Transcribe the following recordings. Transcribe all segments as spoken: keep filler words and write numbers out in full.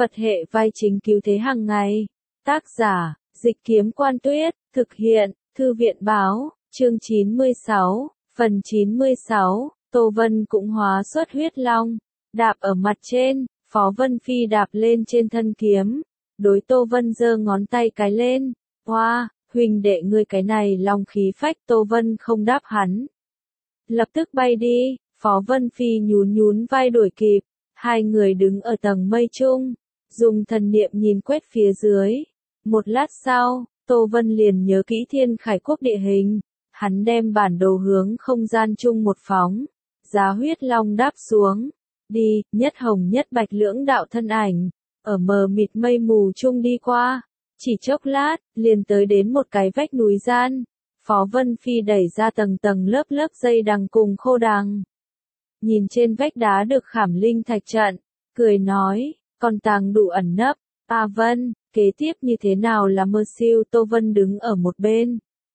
Phật hệ vai chính cứu thế hàng ngày. Tác giả, Dịch Kiếm Quan Tuyết, thực hiện, Thư viện Báo, chương chín mươi sáu, phần chín mươi sáu, Tô Vân cũng hóa xuất huyết long, đạp ở mặt trên, Phó Vân Phi đạp lên trên thân kiếm, đối Tô Vân giơ ngón tay cái lên, hoa, huynh đệ ngươi cái này long khí phách. Tô Vân không đáp hắn. Lập tức bay đi, Phó Vân Phi nhún nhún vai đuổi kịp, hai người đứng ở tầng mây chung, dùng thần niệm nhìn quét phía dưới. Một lát sau, Tô Vân liền nhớ kỹ Thiên Khải Quốc địa hình, hắn đem bản đồ hướng không gian chung một phóng, giá huyết long đáp xuống, đi, nhất hồng nhất bạch lưỡng đạo thân ảnh, ở mờ mịt mây mù chung đi qua, chỉ chốc lát, liền tới đến một cái vách núi gian. Phó Vân Phi đẩy ra tầng tầng lớp lớp dây đằng cùng khô đằng. Nhìn trên vách đá được khảm linh thạch trận, cười nói, còn tàng đủ ẩn nấp. A Vân, kế tiếp như thế nào là mơ siêu? Tô Vân đứng ở một bên.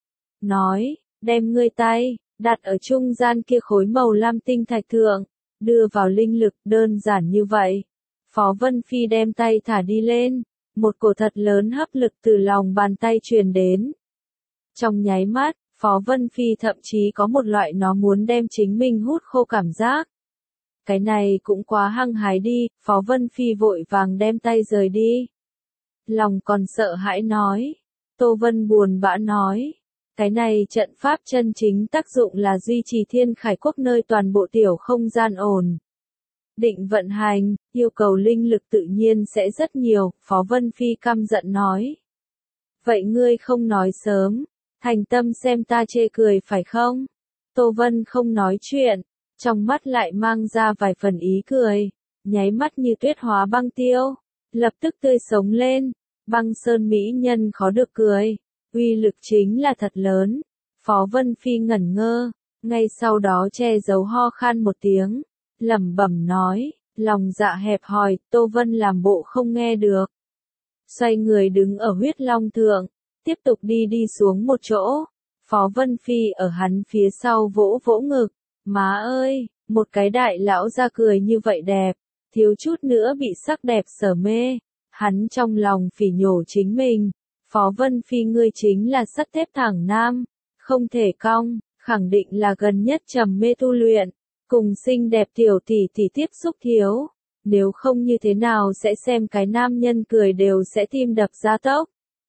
Nói, đem ngươi tay, đặt ở trung gian kia khối màu lam tinh thạch thượng, đưa vào linh lực, đơn giản như vậy. Phó Vân Phi đem tay thả đi lên, một cổ thật lớn hấp lực từ lòng bàn tay truyền đến. Trong nháy mắt, Phó Vân Phi thậm chí có một loại nó muốn đem chính mình hút khô cảm giác. Cái này cũng quá hăng hái đi, Phó Vân Phi vội vàng đem tay rời đi. Lòng còn sợ hãi nói. Tô Vân buồn bã nói. Cái này trận pháp chân chính tác dụng là duy trì Thiên Khải Quốc nơi toàn bộ tiểu không gian ổn định vận hành, yêu cầu linh lực tự nhiên sẽ rất nhiều. Phó Vân Phi căm giận nói. Vậy ngươi không nói sớm, thành tâm xem ta chê cười phải không? Tô Vân không nói chuyện, trong mắt lại mang ra vài phần ý cười, nháy mắt như tuyết hóa băng tiêu, lập tức tươi sống lên, băng sơn mỹ nhân khó được cười, uy lực chính là thật lớn. Phó Vân Phi ngẩn ngơ, ngay sau đó che giấu ho khan một tiếng, lẩm bẩm nói, lòng dạ hẹp hòi. Tô Vân làm bộ không nghe được, xoay người đứng ở huyết long thượng, tiếp tục đi đi xuống một chỗ. Phó Vân Phi ở hắn phía sau vỗ vỗ ngực, má ơi, một cái đại lão ra cười như vậy đẹp, thiếu chút nữa bị sắc đẹp sở mê. Hắn trong lòng phỉ nhổ chính mình, Phó Vân Phi ngươi chính là sắt thép thẳng nam, không thể cong, khẳng định là gần nhất trầm mê tu luyện, cùng xinh đẹp tiểu tỷ tỷ tiếp xúc thiếu, nếu không như thế nào sẽ xem cái nam nhân cười đều sẽ tim đập gia tốc.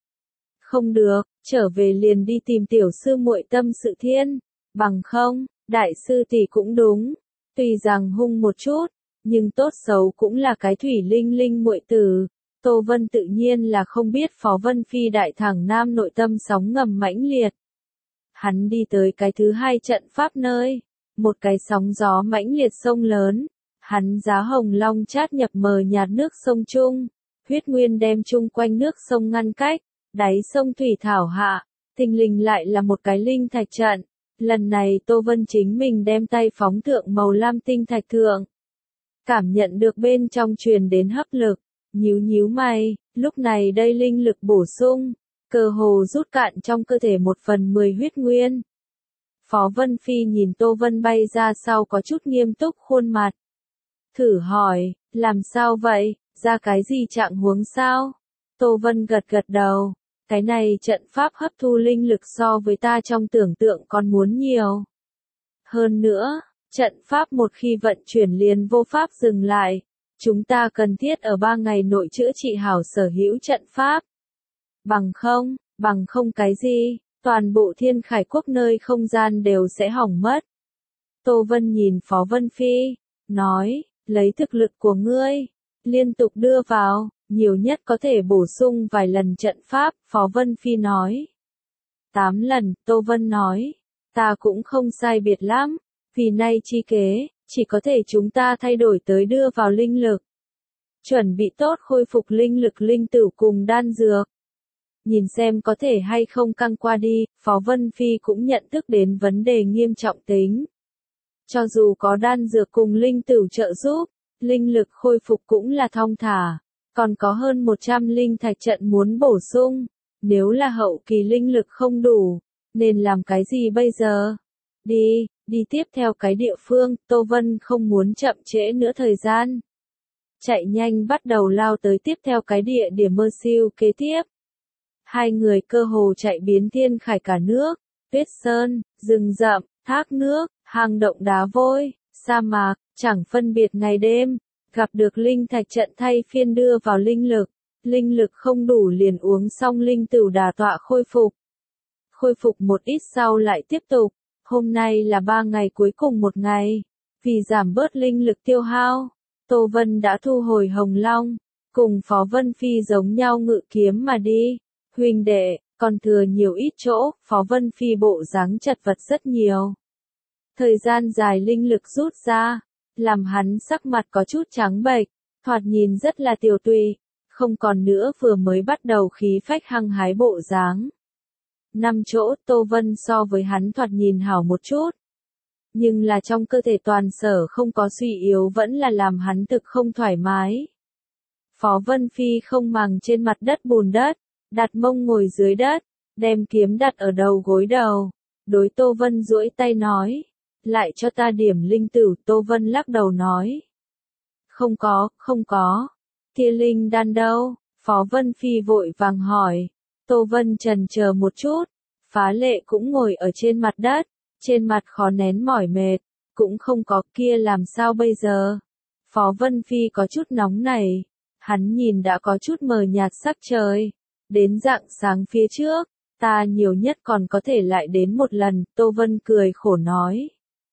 Không được, trở về liền đi tìm tiểu sư muội tâm sự thiên, bằng không, đại sư tỷ cũng đúng, tuy rằng hung một chút, nhưng tốt xấu cũng là cái thủy linh linh muội tử. Tô Vân tự nhiên là không biết Phó Vân Phi đại thẳng nam nội tâm sóng ngầm mãnh liệt. Hắn đi tới cái thứ hai trận pháp nơi, một cái sóng gió mãnh liệt sông lớn, hắn giá hồng long chát nhập mờ nhạt nước sông chung, huyết nguyên đem chung quanh nước sông ngăn cách, đáy sông thủy thảo hạ, thình lình lại là một cái linh thạch trận. Lần này Tô Vân chính mình đem tay phóng thượng màu lam tinh thạch thượng, cảm nhận được bên trong truyền đến hấp lực, nhíu nhíu mày, lúc này đây linh lực bổ sung, cơ hồ rút cạn trong cơ thể một phần mười huyết nguyên. Phó Vân Phi nhìn Tô Vân bay ra sau có chút nghiêm túc khuôn mặt. Thử hỏi, làm sao vậy, ra cái gì trạng huống sao? Tô Vân gật gật đầu, cái này trận pháp hấp thu linh lực so với ta trong tưởng tượng còn muốn nhiều. Hơn nữa, trận pháp một khi vận chuyển liền vô pháp dừng lại, chúng ta cần thiết ở ba ngày nội chữa trị hảo sở hữu trận pháp. Bằng không, bằng không cái gì, toàn bộ Thiên Khải Quốc nơi không gian đều sẽ hỏng mất. Tô Vân nhìn Phó Vân Phi, nói, lấy thực lực của ngươi, liên tục đưa vào, nhiều nhất có thể bổ sung vài lần trận pháp. Phó Vân Phi nói. Tám lần, Tô Vân nói, ta cũng không sai biệt lắm, vì nay chi kế, chỉ có thể chúng ta thay đổi tới đưa vào linh lực. Chuẩn bị tốt khôi phục linh lực linh tử cùng đan dược. Nhìn xem có thể hay không căng qua đi. Phó Vân Phi cũng nhận thức đến vấn đề nghiêm trọng tính. Cho dù có đan dược cùng linh tử trợ giúp, linh lực khôi phục cũng là thong thả, còn có hơn một trăm linh thạch trận muốn bổ sung, nếu là hậu kỳ linh lực không đủ, nên làm cái gì bây giờ? Đi, đi tiếp theo cái địa phương. Tô Vân không muốn chậm trễ nữa thời gian. chạy nhanh bắt đầu lao tới tiếp theo cái địa điểm mơ siêu kế tiếp. Hai người cơ hồ chạy biến thiên khải cả nước, tuyết sơn, rừng rậm, thác nước, hang động đá vôi, sa mạc, chẳng phân biệt ngày đêm, gặp được linh thạch trận thay phiên đưa vào linh lực, linh lực không đủ liền uống xong linh tửu đà tọa khôi phục. Khôi phục một ít sau lại tiếp tục, hôm nay là ba ngày cuối cùng một ngày, vì giảm bớt linh lực tiêu hao, Tô Vân đã thu hồi Hồng Long, cùng Phó Vân Phi giống nhau ngự kiếm mà đi, huynh đệ, còn thừa nhiều ít chỗ, Phó Vân Phi bộ dáng chật vật rất nhiều. Thời gian dài linh lực rút ra, làm hắn sắc mặt có chút trắng bệch, thoạt nhìn rất là tiều tụy, không còn nữa vừa mới bắt đầu khí phách hăng hái bộ dáng. Năm chỗ Tô Vân so với hắn thoạt nhìn hảo một chút, nhưng là trong cơ thể toàn sở không có suy yếu vẫn là làm hắn thực không thoải mái. Phó Vân Phi không màng trên mặt đất bùn đất, đặt mông ngồi dưới đất, đem kiếm đặt ở đầu gối đầu, đối Tô Vân duỗi tay nói, lại cho ta điểm linh tửu. Tô Vân lắc đầu nói, không có, không có, kia linh đan đâu? Phó Vân Phi vội vàng hỏi. Tô Vân chần chờ một chút, Phá Lệ cũng ngồi ở trên mặt đất, trên mặt khó nén mỏi mệt, cũng không có, kia làm sao bây giờ? Phó Vân Phi có chút nóng nảy, hắn nhìn đã có chút mờ nhạt sắc trời, đến rạng sáng phía trước, ta nhiều nhất còn có thể lại đến một lần, Tô Vân cười khổ nói.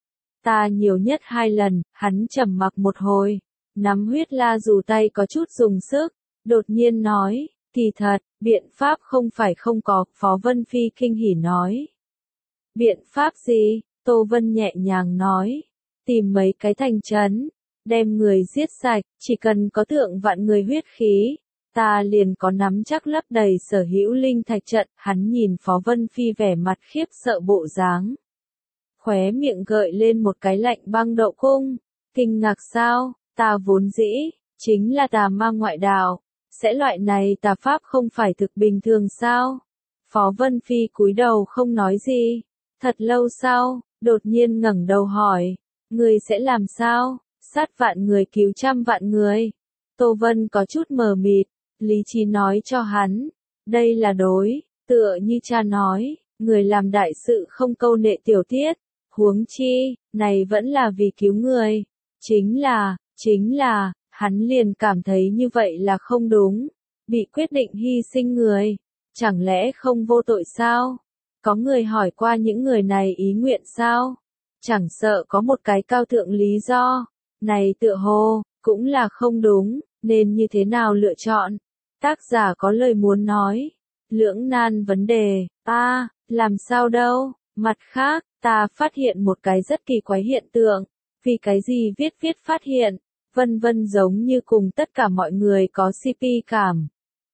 Ta nhiều nhất hai lần, hắn trầm mặc một hồi, nắm huyết la dù tay có chút dùng sức, đột nhiên nói, kỳ thật, biện pháp không phải không có, Phó Vân Phi kinh hỉ nói. Biện pháp gì? Tô Vân nhẹ nhàng nói, tìm mấy cái thành trấn, đem người giết sạch, chỉ cần có thượng vạn người huyết khí, ta liền có nắm chắc lấp đầy sở hữu linh thạch trận. Hắn nhìn Phó Vân Phi vẻ mặt khiếp sợ bộ dáng, khóe miệng gợi lên một cái lạnh băng đậu cung, kinh ngạc sao, ta vốn dĩ, chính là tà ma ngoại đạo, sẽ loại này tà pháp không phải thực bình thường sao? Phó Vân Phi cúi đầu không nói gì, thật lâu sau, đột nhiên ngẩng đầu hỏi, người sẽ làm sao? Sát vạn người cứu trăm vạn người. Tô Vân có chút mờ mịt, lý trí nói cho hắn, đây là đối, tựa như cha nói, người làm đại sự không câu nệ tiểu tiết, huống chi, này vẫn là vì cứu người, chính là, chính là, hắn liền cảm thấy như vậy là không đúng, bị quyết định hy sinh người, chẳng lẽ không vô tội sao? Có người hỏi qua những người này ý nguyện sao? Chẳng sợ có một cái cao thượng lý do, này tựa hồ, cũng là không đúng, nên như thế nào lựa chọn? Tác giả có lời muốn nói, lưỡng nan vấn đề, ta, làm sao đâu? Mặt khác, ta phát hiện một cái rất kỳ quái hiện tượng, vì cái gì viết viết phát hiện, vân vân giống như cùng tất cả mọi người có xê pê cảm.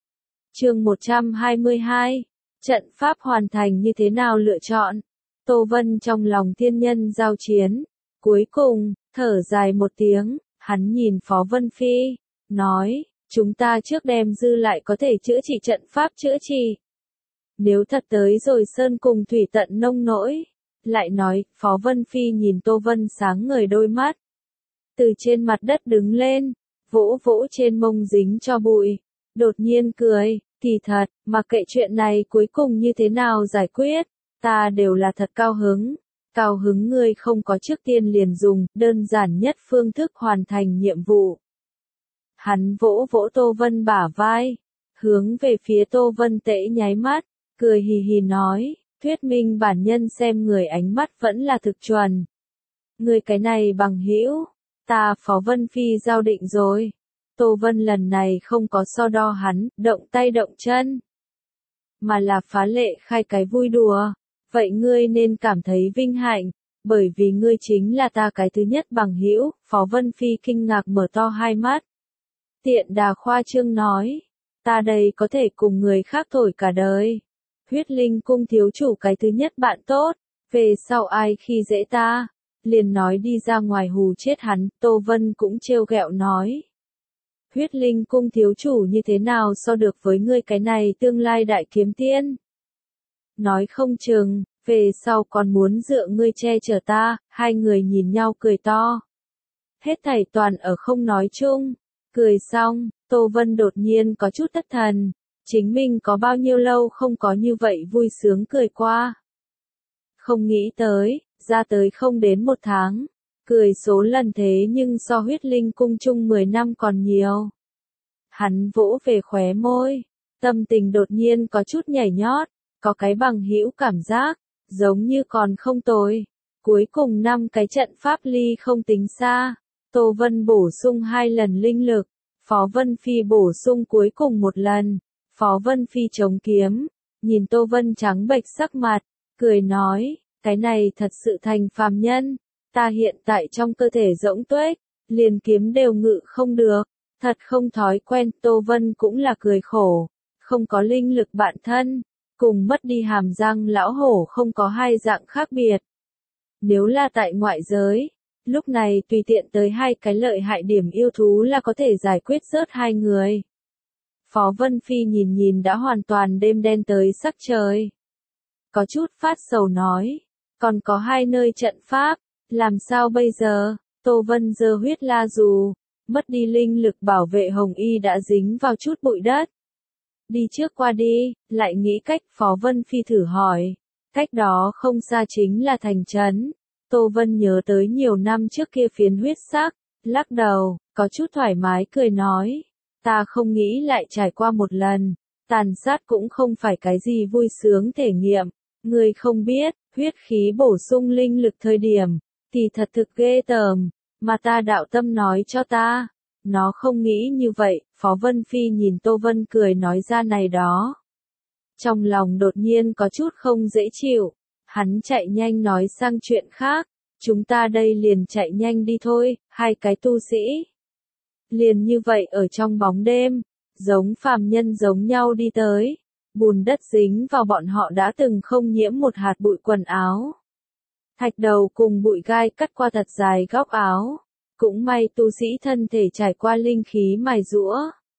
Chương một trăm hai mươi hai, trận pháp hoàn thành như thế nào lựa chọn? Tô Vân trong lòng thiên nhân giao chiến, cuối cùng, thở dài một tiếng, hắn nhìn Phó Vân Phi, nói, chúng ta trước đem dư lại có thể chữa trị trận pháp chữa trị. Nếu thật tới rồi sơn cùng thủy tận nông nỗi, lại nói, Phó Vân Phi nhìn Tô Vân sáng ngời đôi mắt. Từ trên mặt đất đứng lên, vỗ vỗ trên mông dính cho bụi, đột nhiên cười, kỳ thật, mặc kệ chuyện này cuối cùng như thế nào giải quyết, ta đều là thật cao hứng. Cao hứng ngươi không có trước tiên liền dùng, đơn giản nhất phương thức hoàn thành nhiệm vụ. Hắn vỗ vỗ Tô Vân bả vai, hướng về phía Tô Vân tễ nháy mắt, cười hì hì nói, thuyết minh bản nhân xem người ánh mắt vẫn là thực chuẩn. Người cái này bằng hữu, ta Phó Vân Phi giao định rồi. Tô Vân lần này không có so đo hắn, động tay động chân, mà là Phá Lệ khai cái vui đùa. Vậy ngươi nên cảm thấy vinh hạnh, bởi vì ngươi chính là ta cái thứ nhất bằng hữu. Phó Vân Phi kinh ngạc mở to hai mắt. Tiện đà khoa trương nói, ta đây có thể cùng người khác thổi cả đời. Huyết Linh cung thiếu chủ cái thứ nhất bạn tốt, về sau ai khi dễ ta, liền nói đi ra ngoài hù chết hắn. Tô Vân cũng trêu ghẹo nói. Huyết Linh cung thiếu chủ như thế nào so được với ngươi cái này tương lai đại kiếm tiên? Nói không chừng, về sau còn muốn dựa ngươi che chở ta. Hai người nhìn nhau cười to. Hết thảy toàn ở không nói chung, Cười xong, Tô Vân đột nhiên có chút thất thần, chính mình có bao nhiêu lâu không có như vậy vui sướng cười qua. Không nghĩ tới, ra tới không đến một tháng, cười số lần thế nhưng so huyết linh cung chung mười năm còn nhiều. Hắn vỗ về khóe môi, tâm tình đột nhiên có chút nhảy nhót, có cái bằng hữu cảm giác, giống như còn không tồi. Cuối cùng năm cái trận pháp ly không tính xa, Tô Vân bổ sung hai lần linh lực, Phó Vân Phi bổ sung cuối cùng một lần, Phó Vân Phi chống kiếm, nhìn Tô Vân trắng bệch sắc mặt, cười nói, cái này thật sự thành phàm nhân, ta hiện tại trong cơ thể rỗng tuếch, liền kiếm đều ngự không được, thật không thói quen. Tô Vân cũng là cười khổ, không có linh lực bạn thân, cùng mất đi hàm răng lão hổ không có hai dạng khác biệt. Nếu là tại ngoại giới, lúc này tùy tiện tới hai cái lợi hại điểm yêu thú là có thể giải quyết rớt hai người. Phó Vân Phi nhìn nhìn đã hoàn toàn đêm đen tới sắc trời. Có chút phát sầu nói, còn có hai nơi trận pháp, làm sao bây giờ? Tô Vân giơ huyết la dù, mất đi linh lực bảo vệ hồng y đã dính vào chút bụi đất. Đi trước qua đi, lại nghĩ cách. Phó Vân Phi thử hỏi, cách đó không xa chính là thành trấn. Tô Vân nhớ tới nhiều năm trước kia phiến huyết sắc, lắc đầu, có chút thoải mái cười nói, ta không nghĩ lại trải qua một lần, tàn sát cũng không phải cái gì vui sướng thể nghiệm, người không biết, huyết khí bổ sung linh lực thời điểm, thì thật thực ghê tởm, mà ta đạo tâm nói cho ta, nó không nghĩ như vậy. Phó Vân Phi nhìn Tô Vân cười nói ra này đó. Trong lòng đột nhiên có chút không dễ chịu, hắn chạy nhanh nói sang chuyện khác, chúng ta đây liền chạy nhanh đi thôi. Hai cái tu sĩ liền như vậy ở trong bóng đêm, giống phàm nhân giống nhau đi tới, bùn đất dính vào bọn họ đã từng không nhiễm một hạt bụi quần áo. Thạch đầu cùng bụi gai cắt qua thật dài góc áo, cũng may tu sĩ thân thể trải qua linh khí mài giũa,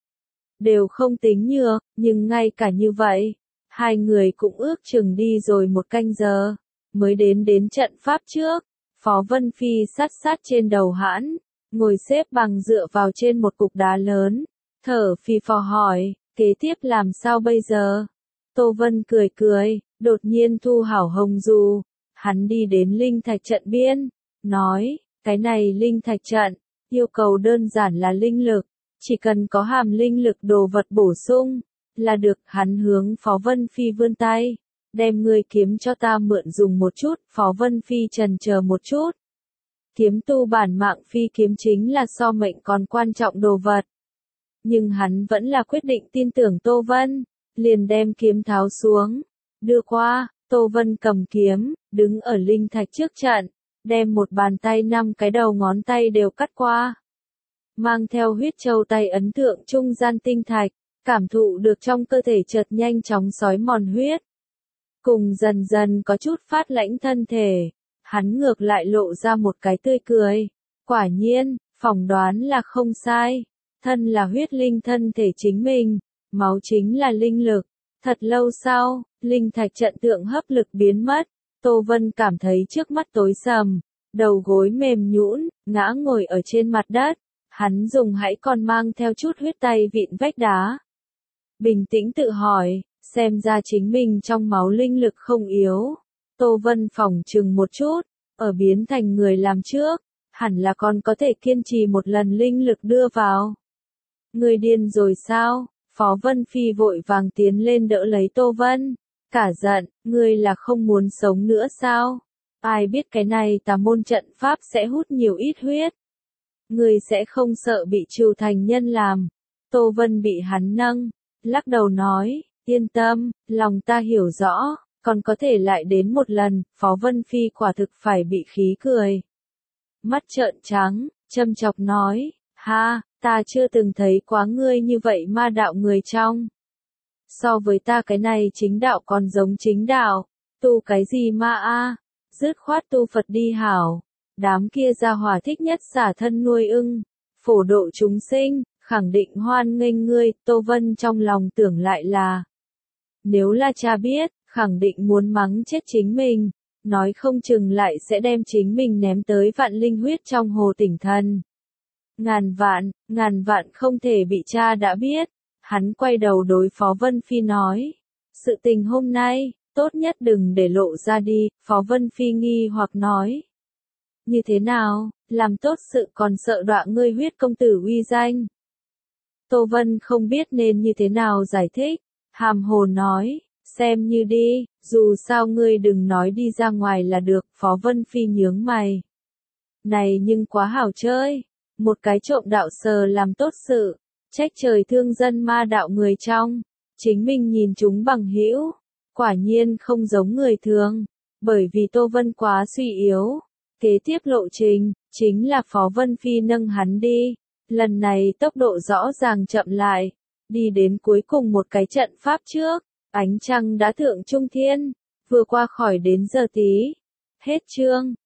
đều không tính nhược, nhưng ngay cả như vậy, hai người cũng ước chừng đi rồi một canh giờ, mới đến đến trận pháp trước. Phó Vân Phi sát sát trên đầu hãn, ngồi xếp bằng dựa vào trên một cục đá lớn, thở phì phò hỏi, kế tiếp làm sao bây giờ? Tô Vân cười cười, đột nhiên thu hảo hồng dù, hắn đi đến linh thạch trận biên, nói, cái này linh thạch trận, yêu cầu đơn giản là linh lực, chỉ cần có hàm linh lực đồ vật bổ sung, là được. Hắn hướng Phó Vân Phi vươn tay, đem ngươi kiếm cho ta mượn dùng một chút. Phó Vân Phi trần chờ một chút, kiếm tu bản mạng phi kiếm chính là so mệnh còn quan trọng đồ vật. Nhưng hắn vẫn là quyết định tin tưởng Tô Vân, liền đem kiếm tháo xuống, đưa qua. Tô Vân cầm kiếm, đứng ở linh thạch trước trận, đem một bàn tay năm cái đầu ngón tay đều cắt qua. Mang theo huyết châu tay ấn tượng trung gian tinh thạch, cảm thụ được trong cơ thể chợt nhanh chóng xói mòn huyết. Cùng dần dần có chút phát lãnh thân thể, hắn ngược lại lộ ra một cái tươi cười. Quả nhiên, phỏng đoán là không sai, thân là huyết linh thân thể chính mình, máu chính là linh lực. Thật lâu sau, linh thạch trận tượng hấp lực biến mất, Tô Vân cảm thấy trước mắt tối sầm, đầu gối mềm nhũn, ngã ngồi ở trên mặt đất. Hắn dùng hãy còn mang theo chút huyết tay vịn vách đá. Bình tĩnh tự hỏi, xem ra chính mình trong máu linh lực không yếu. Tô Vân phỏng chừng một chút, ở biến thành người làm trước, hẳn là còn có thể kiên trì một lần linh lực đưa vào. Người điên rồi sao? Phó Vân Phi vội vàng tiến lên đỡ lấy Tô Vân, cả giận, ngươi là không muốn sống nữa sao? Ai biết cái này tà môn trận pháp sẽ hút nhiều ít huyết. Ngươi sẽ không sợ bị trừ thành nhân làm. Tô Vân bị hắn nâng, lắc đầu nói, yên tâm, lòng ta hiểu rõ, còn có thể lại đến một lần. Phó Vân Phi quả thực phải bị khí cười. Mắt trợn trắng, châm chọc nói, ha, ta chưa từng thấy quá ngươi như vậy ma đạo người trong. So với ta cái này chính đạo còn giống chính đạo, tu cái gì ma a, dứt khoát tu Phật đi hảo. Đám kia gia hỏa thích nhất xả thân nuôi ưng, phổ độ chúng sinh, khẳng định hoan nghênh ngươi. Tô Vân trong lòng tưởng lại là, nếu là cha biết, khẳng định muốn mắng chết chính mình, nói không chừng lại sẽ đem chính mình ném tới vạn linh huyết trong hồ Tỉnh Thần. Ngàn vạn, ngàn vạn không thể bị cha đã biết. Hắn quay đầu đối Phó Vân Phi nói. Sự tình hôm nay, tốt nhất đừng để lộ ra đi, Phó Vân Phi nghi hoặc nói. Như thế nào, làm tốt sự còn sợ đọa ngươi huyết công tử uy danh. Tô Vân không biết nên như thế nào giải thích, hàm hồ nói, xem như đi, dù sao ngươi đừng nói đi ra ngoài là được, Phó Vân Phi nhướng mày. Này nhưng quá hảo chơi, một cái trộm đạo sờ làm tốt sự, trách trời thương dân ma đạo người trong, chính mình nhìn chúng bằng hữu, quả nhiên không giống người thường, bởi vì Tô Vân quá suy yếu. Kế tiếp lộ trình, chính là Phó Vân Phi nâng hắn đi, lần này tốc độ rõ ràng chậm lại, đi đến cuối cùng một cái trận pháp trước, ánh trăng đã thượng trung thiên, vừa qua khỏi đến giờ tí. Hết chương.